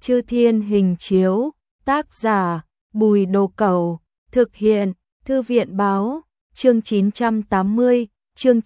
Chư Thiên hình chiếu, tác giả, Bùi Đồ Cẩu, thực hiện, Thư viện báo, chương 980, chương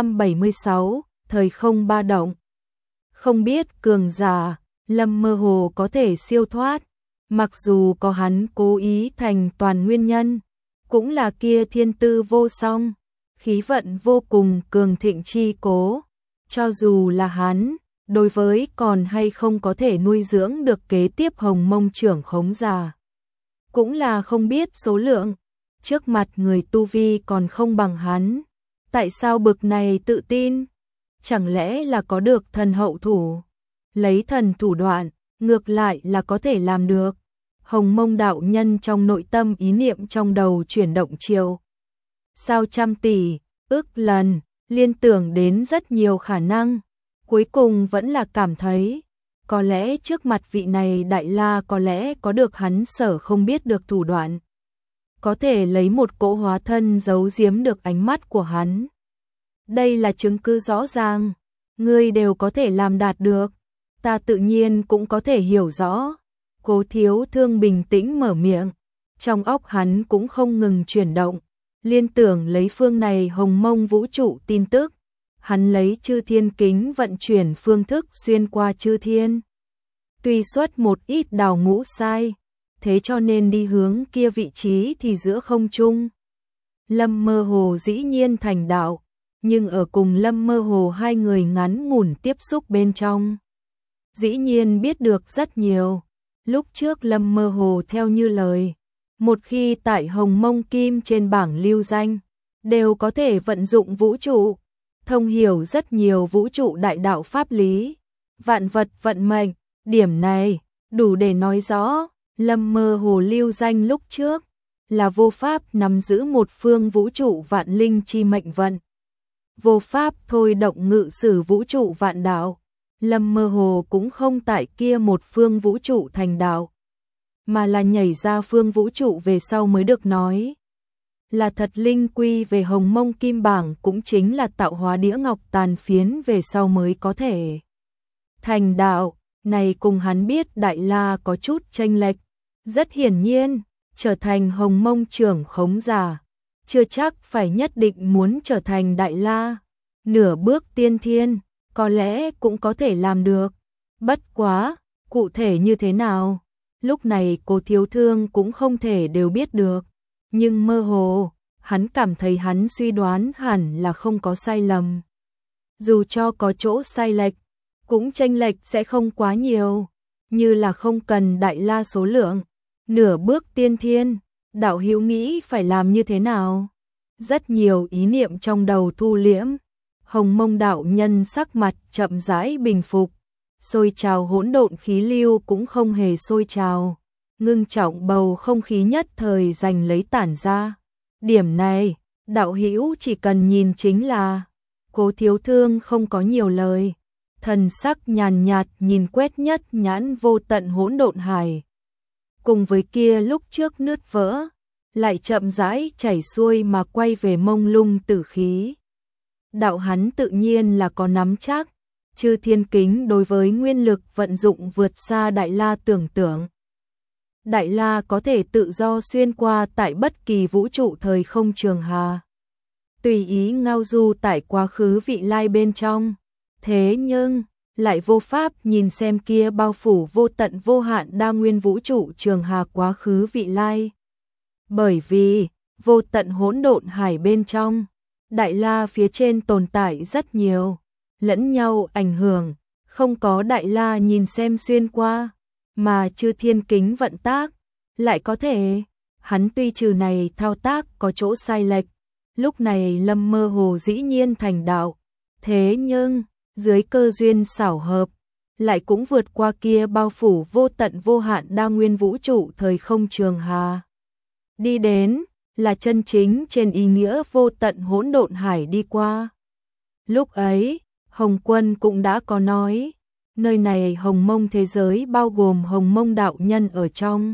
976, thời không ba động. Không biết cường giả, Lâm Mơ Hồ có thể siêu thoát, mặc dù có hắn cố ý thành toàn nguyên nhân, cũng là kia thiên tư vô song, khí vận vô cùng cường thịnh chi cố, cho dù là hắn, đối với còn hay không có thể nuôi dưỡng được kế tiếp Hồng Mông trưởng khống giả, cũng là không biết số lượng, trước mặt người tu vi còn không bằng hắn, tại sao bực này tự tin, chẳng lẽ là có được thần hậu thủ, lấy thần thủ đoạn, ngược lại là có thể làm được. Hồng Mông đạo nhân trong nội tâm ý niệm trong đầu chuyển động chiều. Sao trăm tỷ, ức lần, liên tưởng đến rất nhiều khả năng, cuối cùng vẫn là cảm thấy, có lẽ trước mặt vị này đại la có lẽ có được hắn sở không biết được thủ đoạn. Có thể lấy một cỗ hóa thân giấu giếm được ánh mắt của hắn. Đây là chứng cứ rõ ràng, ngươi đều có thể làm đạt được, ta tự nhiên cũng có thể hiểu rõ. Cố Thiếu Thương bình tĩnh mở miệng, trong óc hắn cũng không ngừng chuyển động, liên tưởng lấy phương này Hồng Mông vũ trụ tin tức, hắn lấy chư thiên kính vận chuyển phương thức xuyên qua chư thiên. Tuy xuất một ít đào ngũ sai, thế cho nên đi hướng kia vị trí thì giữa không trung. Lâm Mơ Hồ dĩ nhiên thành đạo, nhưng ở cùng Lâm Mơ Hồ hai người ngắn ngủn tiếp xúc bên trong, dĩ nhiên biết được rất nhiều. Lúc trước Lâm Mơ Hồ theo như lời, một khi tại Hồng Mông Kim trên bảng lưu danh, đều có thể vận dụng vũ trụ, thông hiểu rất nhiều vũ trụ đại đạo pháp lý, vạn vật vận mệnh, điểm này đủ để nói rõ, Lâm Mơ Hồ lưu danh lúc trước là vô pháp nắm giữ một phương vũ trụ vạn linh chi mệnh vận, vô pháp thôi động ngự sử vũ trụ vạn đạo. Lâm Mơ Hồ cũng không tại kia một phương vũ trụ thành đạo, mà là nhảy ra phương vũ trụ về sau mới được nói. Là thật linh quy về Hồng Mông Kim bảng cũng chính là tạo hóa đĩa ngọc tàn phiến về sau mới có thể thành đạo, này cùng hắn biết đại la có chút chênh lệch. Rất hiển nhiên, trở thành Hồng Mông trưởng khống giả, chưa chắc phải nhất định muốn trở thành đại la, nửa bước tiên thiên. Có lẽ cũng có thể làm được, bất quá, cụ thể như thế nào, lúc này Cố Thiếu Thương cũng không thể đều biết được, nhưng mơ hồ, hắn cảm thấy hắn suy đoán hẳn là không có sai lầm. Dù cho có chỗ sai lệch, cũng chênh lệch sẽ không quá nhiều, như là không cần đại la số lượng, nửa bước tiên thiên, đạo hữu nghĩ phải làm như thế nào? Rất nhiều ý niệm trong đầu thu liễm. Hồng Mông đạo nhân sắc mặt chậm rãi bình phục, sôi trào hỗn độn khí lưu cũng không hề sôi trào, ngưng trọng bầu không khí nhất thời giành lấy tản ra. Điểm này, đạo hữu chỉ cần nhìn chính là. Cố Thiếu Thương không có nhiều lời, thần sắc nhàn nhạt nhìn quét nhất nhãn vô tận hỗn độn hải. Cùng với kia lúc trước nứt vỡ, lại chậm rãi chảy xuôi mà quay về mông lung tử khí. Đạo hắn tự nhiên là có nắm chắc, chư thiên kính đối với nguyên lực vận dụng vượt xa đại la tưởng tượng. Đại la có thể tự do xuyên qua tại bất kỳ vũ trụ thời không trường hà, tùy ý ngao du tại quá khứ vị lai bên trong, thế nhưng lại vô pháp nhìn xem kia bao phủ vô tận vô hạn đa nguyên vũ trụ trường hà quá khứ vị lai. Bởi vì vô tận hỗn độn hải bên trong, đại la phía trên tồn tại rất nhiều, lẫn nhau ảnh hưởng, không có đại la nhìn xem xuyên qua, mà chư thiên kính vận tác, lại có thể, hắn tuy trừ này thao tác có chỗ sai lệch, lúc này Lâm Mơ Hồ dĩ nhiên thành đạo, thế nhưng, dưới cơ duyên xảo hợp, lại cũng vượt qua kia bao phủ vô tận vô hạn đa nguyên vũ trụ thời không trường hà. Đi đến là chân chính trên ý nghĩa vô tận hỗn độn hải đi qua. Lúc ấy, Hồng Quân cũng đã có nói, nơi này Hồng Mông thế giới bao gồm Hồng Mông đạo nhân ở trong.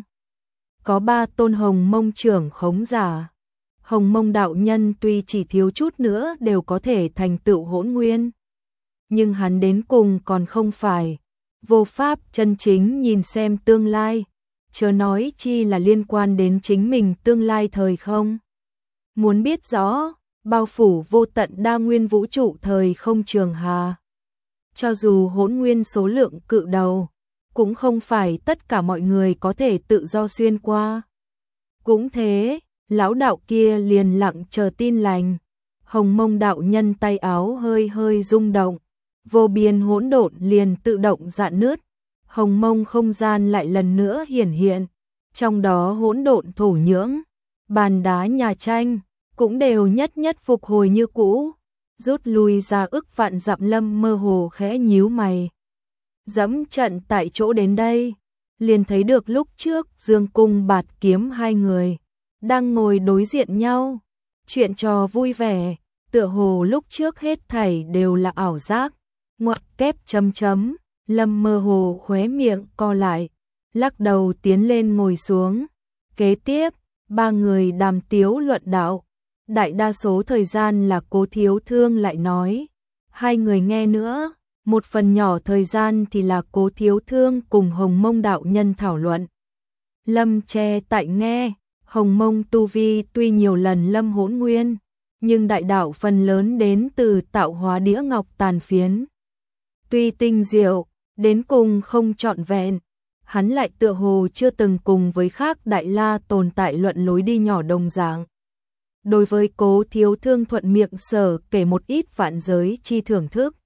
Có 3 tôn Hồng Mông trưởng khống giả. Hồng Mông đạo nhân tuy chỉ thiếu chút nữa đều có thể thành tựu hỗn nguyên, nhưng hắn đến cùng còn không phải. vô pháp chân chính nhìn xem tương lai, chớ nói chi là liên quan đến chính mình tương lai thời không. Muốn biết rõ, bao phủ vô tận đa nguyên vũ trụ thời không trường hà. Cho dù hỗn nguyên số lượng cự đầu, cũng không phải tất cả mọi người có thể tự do xuyên qua. Cũng thế, lão đạo kia liền lặng chờ tin lành. Hồng Mông đạo nhân tay áo hơi hơi rung động, vô biên hỗn độn liền tự động rạn nứt. Hồng Mông không gian lại lần nữa hiển hiện, trong đó hỗn độn thổ nhưỡng, bàn đá nhà tranh cũng đều nhất nhất phục hồi như cũ. Rút lui ra ức vạn dặm, Lâm mơ hồ khẽ nhíu mày. Dẫm trận tại chỗ đến đây, liền thấy được lúc trước Dương Cung Bạt Kiếm hai người đang ngồi đối diện nhau, chuyện trò vui vẻ, tựa hồ lúc trước hết thảy đều là ảo giác. Ngoặc kép chấm chấm, Lâm mơ hồ khóe miệng co lại, lắc đầu tiến lên ngồi xuống. Kế tiếp, ba người đàm tiếu luận đạo. Đại đa số thời gian là Cố Thiếu Thương lại nói, hai người nghe nữa, một phần nhỏ thời gian thì là Cố Thiếu Thương cùng Hồng Mông đạo nhân thảo luận. Lâm che tại nghe, Hồng Mông tu vi tuy nhiều lần lâm hỗn nguyên, nhưng đại đạo phần lớn đến từ tạo hóa đĩa ngọc tàn phiến. Tuy tinh diệu, đến cùng không trọn vẹn, hắn lại tựa hồ chưa từng cùng với khác đại la tồn tại luận lối đi nhỏ đồng dạng. Đối với Cố Thiếu Thương thuận miệng sở kể một ít vạn giới chi thưởng thức,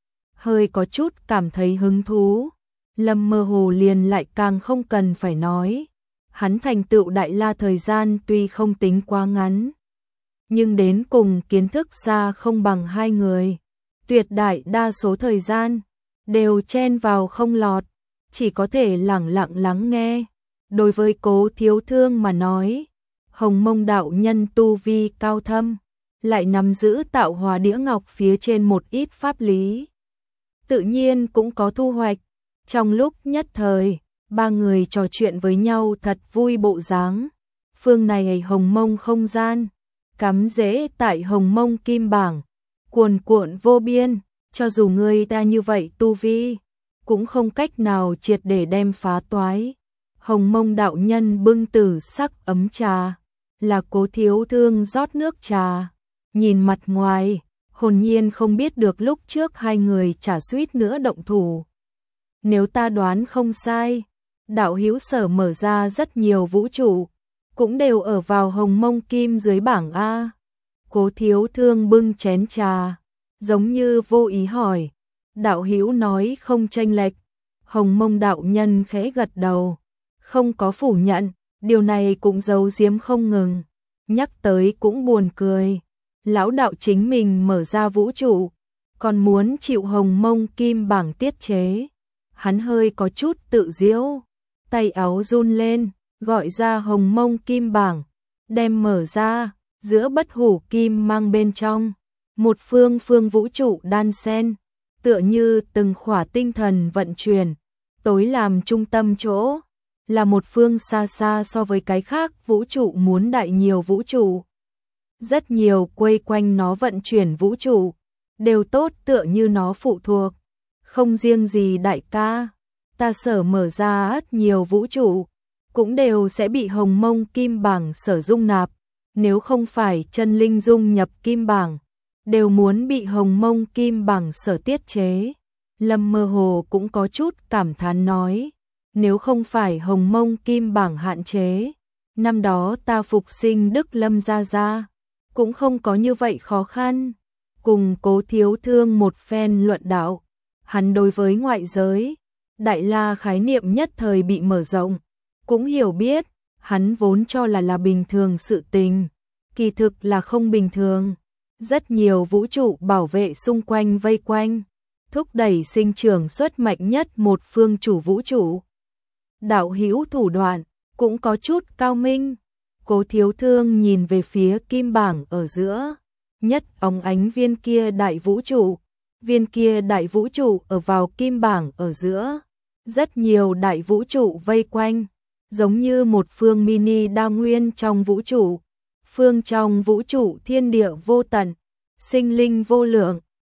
hơi có chút cảm thấy hứng thú. Lâm mơ hồ liền lại càng không cần phải nói, hắn thành tựu đại la thời gian tuy không tính quá ngắn, nhưng đến cùng kiến thức xa không bằng hai người. Tuyệt đại đa số thời gian đều chen vào không lọt, chỉ có thể lẳng lặng lắng nghe. Đối với Cố Thiếu Thương mà nói, Hồng Mông đạo nhân tu vi cao thâm, lại nắm giữ tạo hóa đĩa ngọc phía trên một ít pháp lý, tự nhiên cũng có thu hoạch. Trong lúc nhất thời, ba người trò chuyện với nhau thật vui bộ dáng. Phương này Hồng Mông không gian, cắm rễ tại Hồng Mông kim bảng, cuồn cuộn vô biên, cho dù người ta như vậy tu vi, cũng không cách nào triệt để đem phá toái. Hồng Mông đạo nhân bưng tử sắc ấm trà, là Cố Thiếu Thương rót nước trà, nhìn mặt ngoài, hồn nhiên không biết được lúc trước hai người chả suýt nữa động thủ. Nếu ta đoán không sai, đạo hữu sở mở ra rất nhiều vũ trụ, cũng đều ở vào Hồng Mông kim dưới bảng A. Cố Thiếu Thương bưng chén trà, giống như vô ý hỏi, đạo hữu nói không chênh lệch. Hồng Mông đạo nhân khẽ gật đầu, không có phủ nhận, điều này cũng giấu giếm không ngừng. Nhắc tới cũng buồn cười, lão đạo chính mình mở ra vũ trụ, còn muốn chịu Hồng Mông kim bảng tiết chế. Hắn hơi có chút tự giễu, tay áo run lên, gọi ra Hồng Mông kim bảng, đem mở ra, giữa bất hủ kim mang bên trong, một phương phương vũ trụ đan xen, tựa như từng khỏa tinh thần vận chuyển, tối làm trung tâm chỗ, là một phương xa xa so với cái khác vũ trụ muốn đại nhiều vũ trụ. Rất nhiều quây quanh nó vận chuyển vũ trụ, đều tốt tựa như nó phụ thuộc. Không riêng gì đại ca, ta sở mở ra rất nhiều vũ trụ, cũng đều sẽ bị Hồng Mông kim bảng sở dung nạp. Nếu không phải chân linh dung nhập kim bảng, đều muốn bị Hồng Mông kim bảng sở tiết chế. Lâm mơ hồ cũng có chút cảm thán nói, nếu không phải Hồng Mông kim bảng hạn chế, năm đó ta phục sinh Đức Lâm gia gia, cũng không có như vậy khó khăn. Cùng Cố Thiếu Thương một phen luận đạo, hắn đối với ngoại giới, đại la khái niệm nhất thời bị mở rộng, cũng hiểu biết, hắn vốn cho là bình thường sự tình, kỳ thực là không bình thường. Rất nhiều vũ trụ bảo vệ xung quanh vây quanh, thúc đẩy sinh trưởng xuất mạnh nhất một phương chủ vũ trụ. Đạo hữu thủ đoạn cũng có chút cao minh. Cố Thiếu Thương nhìn về phía kim bảng ở giữa, nhất óng ánh viên kia đại vũ trụ. Viên kia đại vũ trụ ở vào kim bảng ở giữa, rất nhiều đại vũ trụ vây quanh, giống như một phương mini đa nguyên trong vũ trụ. Phương trong vũ trụ thiên địa vô tận, sinh linh vô lượng,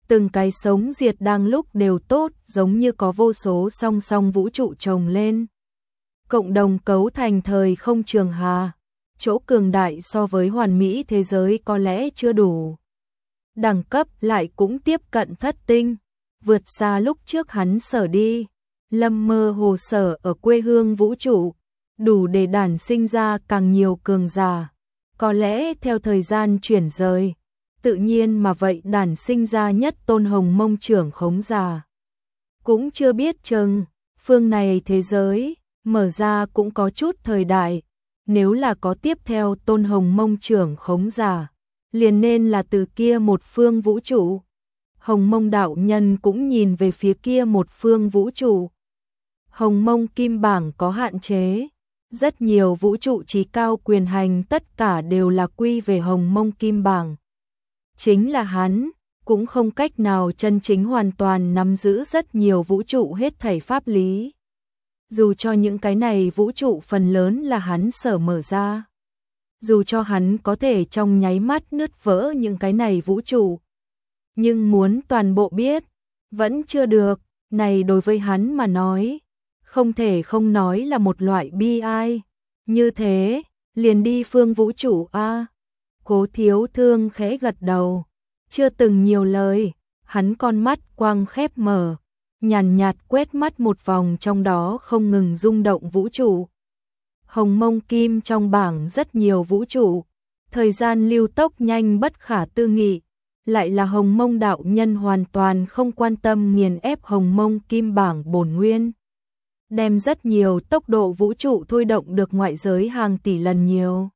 từng cái sống diệt đang lúc đều tốt, giống như có vô số song song vũ trụ chồng lên. Cộng đồng cấu thành thời không trường hà, chỗ cường đại so với hoàn mỹ thế giới có lẽ chưa đủ. Đẳng cấp lại cũng tiếp cận thất tinh, vượt xa lúc trước hắn sở đi. Lâm Mơ Hồ sở ở quê hương vũ trụ, đủ để đản sinh ra càng nhiều cường giả. Có lẽ theo thời gian chuyển rời, tự nhiên mà vậy đản sinh ra nhất tôn Hồng Mông trưởng khống giả. Cũng chưa biết chừng, phương này thế giới, mở ra cũng có chút thời đại, nếu là có tiếp theo tôn Hồng Mông trưởng khống giả, liền nên là từ kia một phương vũ trụ. Hồng Mông đạo nhân cũng nhìn về phía kia một phương vũ trụ. Hồng Mông kim bảng có hạn chế, rất nhiều vũ trụ trí cao quyền hành tất cả đều là quy về Hồng Mông kim bảng. Chính là hắn, cũng không cách nào chân chính hoàn toàn nắm giữ rất nhiều vũ trụ hết thảy pháp lý. Dù cho những cái này vũ trụ phần lớn là hắn sở mở ra. Dù cho hắn có thể trong nháy mắt nứt vỡ những cái này vũ trụ. Nhưng muốn toàn bộ biết, vẫn chưa được, này đối với hắn mà nói. Không thể không nói là một loại bi ai. Như thế, liền đi phương vũ trụ a. Cố Thiếu Thương khẽ gật đầu, chưa từng nhiều lời, hắn con mắt quang khép mở, nhàn nhạt quét mắt một vòng trong đó không ngừng rung động vũ trụ. Hồng Mông kim trong bảng rất nhiều vũ trụ, thời gian lưu tốc nhanh bất khả tư nghị, lại là Hồng Mông đạo nhân hoàn toàn không quan tâm nghiền ép Hồng Mông kim bảng bổn nguyên. Đem rất nhiều tốc độ vũ trụ thôi động được ngoại giới hàng tỷ lần nhiều.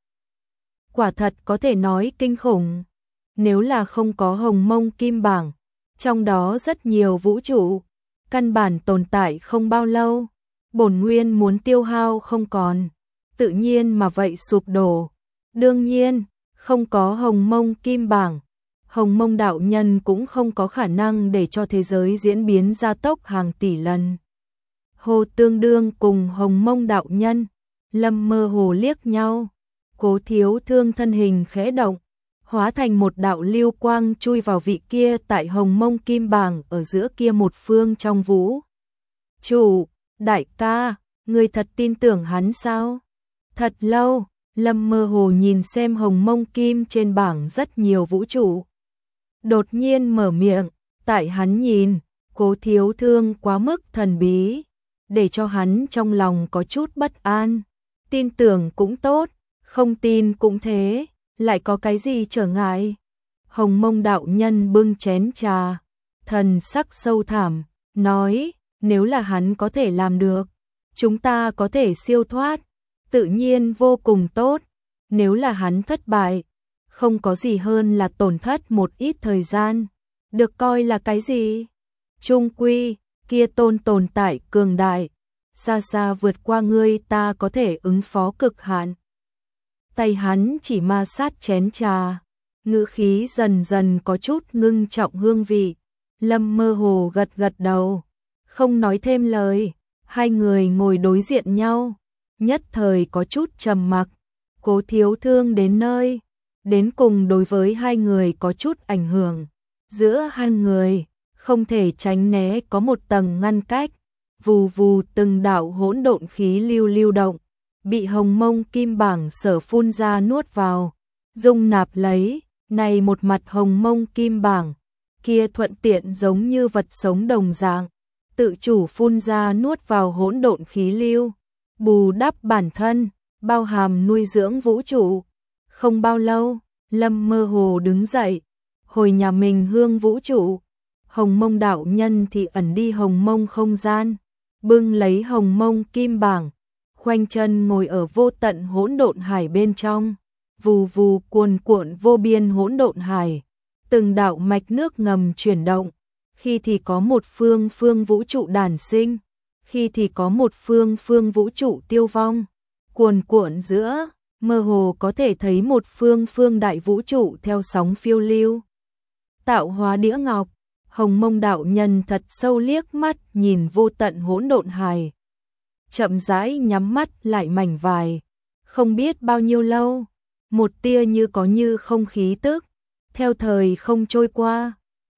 Quả thật có thể nói kinh khủng. Nếu là không có Hồng Mông kim bảng, trong đó rất nhiều vũ trụ, căn bản tồn tại không bao lâu, bổn nguyên muốn tiêu hao không còn, tự nhiên mà vậy sụp đổ. Đương nhiên, không có Hồng Mông kim bảng, Hồng Mông đạo nhân cũng không có khả năng để cho thế giới diễn biến gia tốc hàng tỷ lần. Hồ tương đương cùng Hồng Mông đạo nhân, Lâm Mơ Hồ liếc nhau, Cố Thiếu Thương thân hình khẽ động, hóa thành một đạo lưu quang chui vào vị kia tại Hồng Mông kim bảng ở giữa kia một phương trong vũ. Chủ, đại ca, người thật tin tưởng hắn sao? Thật lâu, Lâm Mơ Hồ nhìn xem Hồng Mông kim trên bảng rất nhiều vũ trụ. Đột nhiên mở miệng, tại hắn nhìn, Cố Thiếu Thương quá mức thần bí, để cho hắn trong lòng có chút bất an. Tin tưởng cũng tốt, không tin cũng thế, lại có cái gì trở ngại. Hồng Mông đạo nhân bưng chén trà, thần sắc sâu thẳm, nói, nếu là hắn có thể làm được, chúng ta có thể siêu thoát, tự nhiên vô cùng tốt. Nếu là hắn thất bại, không có gì hơn là tổn thất một ít thời gian, được coi là cái gì? Trung quy, kia tồn tại cường đại, xa xa vượt qua ngươi ta có thể ứng phó cực hạn. Tay hắn chỉ ma sát chén trà, ngữ khí dần dần có chút ngưng trọng hương vị. Lâm Mơ Hồ gật gật đầu, không nói thêm lời, hai người ngồi đối diện nhau, nhất thời có chút trầm mặc. Cố Thiếu Thương đến nơi, đến cùng đối với hai người có chút ảnh hưởng. Giữa hai người, không thể tránh né có một tầng ngăn cách, vù vù từng đạo hỗn độn khí lưu động, bị Hồng Mông kim bảng sở phun ra nuốt vào, dung nạp lấy, này một mặt Hồng Mông kim bảng, kia thuận tiện giống như vật sống đồng dạng, tự chủ phun ra nuốt vào hỗn độn khí lưu, bù đắp bản thân, bao hàm nuôi dưỡng vũ trụ. Không bao lâu, Lâm Mơ Hồ đứng dậy, hồi nhà mình hương vũ trụ. Hồng Mông đạo nhân thì ẩn đi Hồng Mông không gian, bưng lấy Hồng Mông kim bảng, khoanh chân ngồi ở vô tận hỗn độn hải bên trong, vù vù cuồn cuộn vô biên hỗn độn hải, từng đạo mạch nước ngầm chuyển động, khi thì có một phương vũ trụ đản sinh, khi thì có một phương vũ trụ tiêu vong, cuồn cuộn giữa, mơ hồ có thể thấy một phương đại vũ trụ theo sóng phiêu lưu. Tạo hóa đĩa ngọc, Hồng Mông đạo nhân thật sâu liếc mắt nhìn vô tận hỗn độn hải, chậm rãi nhắm mắt lại mảnh vài, không biết bao nhiêu lâu, một tia như có như không khí tức, theo thời không trôi qua,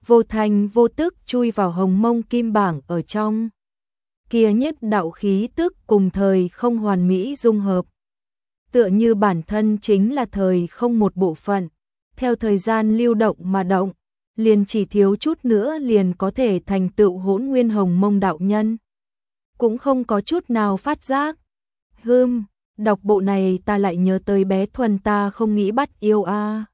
vô thành vô tức chui vào hồng mông kim bảng ở trong. Kia nhất đạo khí tức cùng thời không hoàn mỹ dung hợp. Tựa như bản thân chính là thời không một bộ phận, theo thời gian lưu động mà động, liền chỉ thiếu chút nữa liền có thể thành tựu Hỗn Nguyên Hồng Mông đạo nhân. Cũng không có chút nào phát giác. Đọc bộ này ta lại nhớ tới bé Thuần ta không nghĩ bắt yêu a.